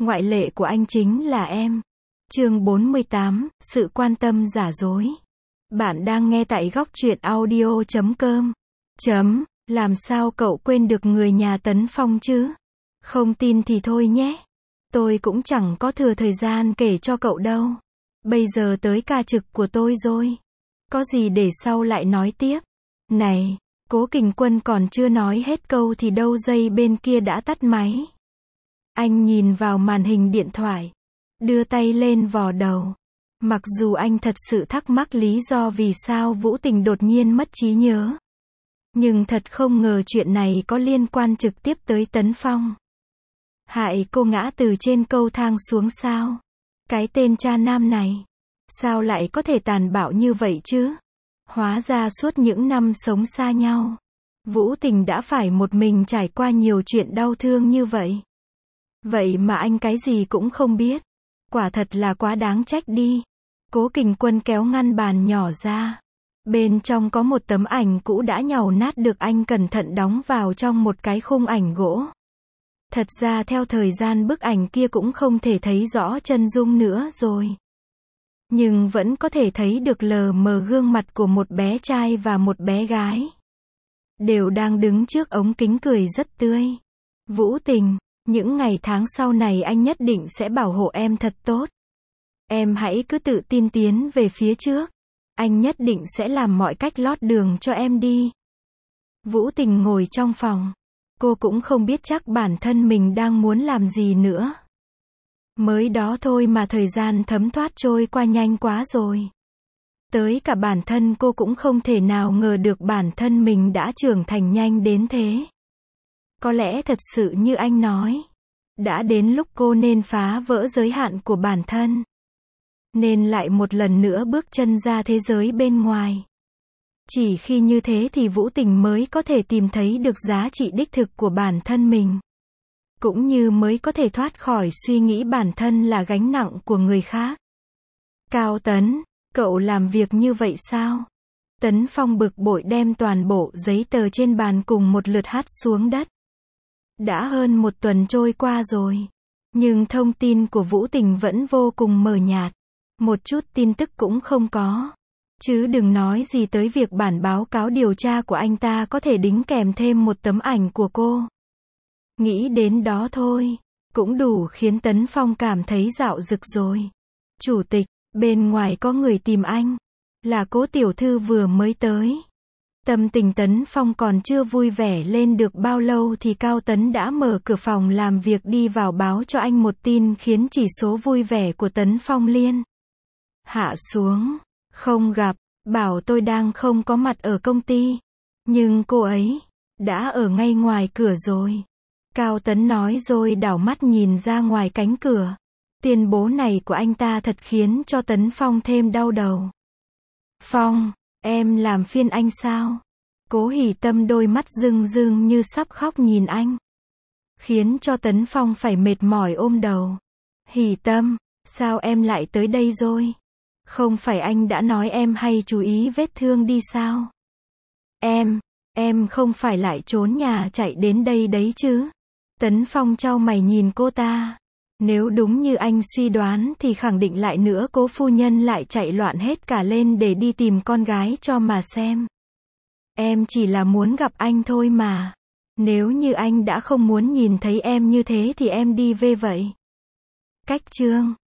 Ngoại lệ của anh chính là em. Chương 48, sự quan tâm giả dối. Bạn đang nghe tại góc truyện audio.com. Làm sao cậu quên được người nhà Tấn Phong chứ? Không tin thì thôi nhé. Tôi cũng chẳng có thừa thời gian kể cho cậu đâu. Bây giờ tới ca trực của tôi rồi. Có gì để sau lại nói tiếp. Này, Cố Kình Quân còn chưa nói hết câu thì đâu dây bên kia đã tắt máy. Anh nhìn vào màn hình điện thoại, đưa tay lên vò đầu. Mặc dù anh thật sự thắc mắc lý do vì sao Vũ Tình đột nhiên mất trí nhớ. Nhưng thật không ngờ chuyện này có liên quan trực tiếp tới Tấn Phong. Hại cô ngã từ trên cầu thang xuống sao? Cái tên cha nam này, sao lại có thể tàn bạo như vậy chứ? Hóa ra suốt những năm sống xa nhau, Vũ Tình đã phải một mình trải qua nhiều chuyện đau thương như vậy. Vậy mà anh cái gì cũng không biết. Quả thật là quá đáng trách đi. Cố Kình Quân kéo ngăn bàn nhỏ ra. Bên trong có một tấm ảnh cũ đã nhàu nát được anh cẩn thận đóng vào trong một cái khung ảnh gỗ. Thật ra theo thời gian bức ảnh kia cũng không thể thấy rõ chân dung nữa rồi. Nhưng vẫn có thể thấy được lờ mờ gương mặt của một bé trai và một bé gái. Đều đang đứng trước ống kính cười rất tươi. Vũ Tình, những ngày tháng sau này anh nhất định sẽ bảo hộ em thật tốt. Em hãy cứ tự tin tiến về phía trước. Anh nhất định sẽ làm mọi cách lót đường cho em đi. Vũ Tình ngồi trong phòng. Cô cũng không biết chắc bản thân mình đang muốn làm gì nữa. Mới đó thôi mà thời gian thấm thoát trôi qua nhanh quá rồi. Tới cả bản thân cô cũng không thể nào ngờ được bản thân mình đã trưởng thành nhanh đến thế. Có lẽ thật sự như anh nói. Đã đến lúc cô nên phá vỡ giới hạn của bản thân. Nên lại một lần nữa bước chân ra thế giới bên ngoài. Chỉ khi như thế thì Vũ Tình mới có thể tìm thấy được giá trị đích thực của bản thân mình. Cũng như mới có thể thoát khỏi suy nghĩ bản thân là gánh nặng của người khác. Cao Tấn, cậu làm việc như vậy sao? Tấn Phong bực bội đem toàn bộ giấy tờ trên bàn cùng một lượt hắt xuống đất. Đã hơn một tuần trôi qua rồi. Nhưng thông tin của Vũ Tình vẫn vô cùng mờ nhạt. Một chút tin tức cũng không có. Chứ đừng nói gì tới việc bản báo cáo điều tra của anh ta có thể đính kèm thêm một tấm ảnh của cô. Nghĩ đến đó thôi, cũng đủ khiến Tấn Phong cảm thấy dạo dực rồi. Chủ tịch, bên ngoài có người tìm anh. Là Cố tiểu thư vừa mới tới. Tâm tình Tấn Phong còn chưa vui vẻ lên được bao lâu thì Cao Tấn đã mở cửa phòng làm việc đi vào báo cho anh một tin khiến chỉ số vui vẻ của Tấn Phong liên hạ xuống. Không gặp, bảo tôi đang không có mặt ở công ty. Nhưng cô ấy đã ở ngay ngoài cửa rồi. Cao Tấn nói rồi đảo mắt nhìn ra ngoài cánh cửa. Tuyên bố này của anh ta thật khiến cho Tấn Phong thêm đau đầu. Phong, em làm phiền anh sao? Cố Hỷ Tâm đôi mắt rưng rưng như sắp khóc nhìn anh. Khiến cho Tấn Phong phải mệt mỏi ôm đầu. Hỷ Tâm, sao em lại tới đây rồi? Không phải anh đã nói em hay chú ý vết thương đi sao? Em không phải lại trốn nhà chạy đến đây đấy chứ? Tấn Phong chau mày nhìn cô ta. Nếu đúng như anh suy đoán thì khẳng định lại nữa Cố phu nhân lại chạy loạn hết cả lên để đi tìm con gái cho mà xem. Em chỉ là muốn gặp anh thôi mà. Nếu như anh đã không muốn nhìn thấy em như thế thì em đi về vậy. Cách chương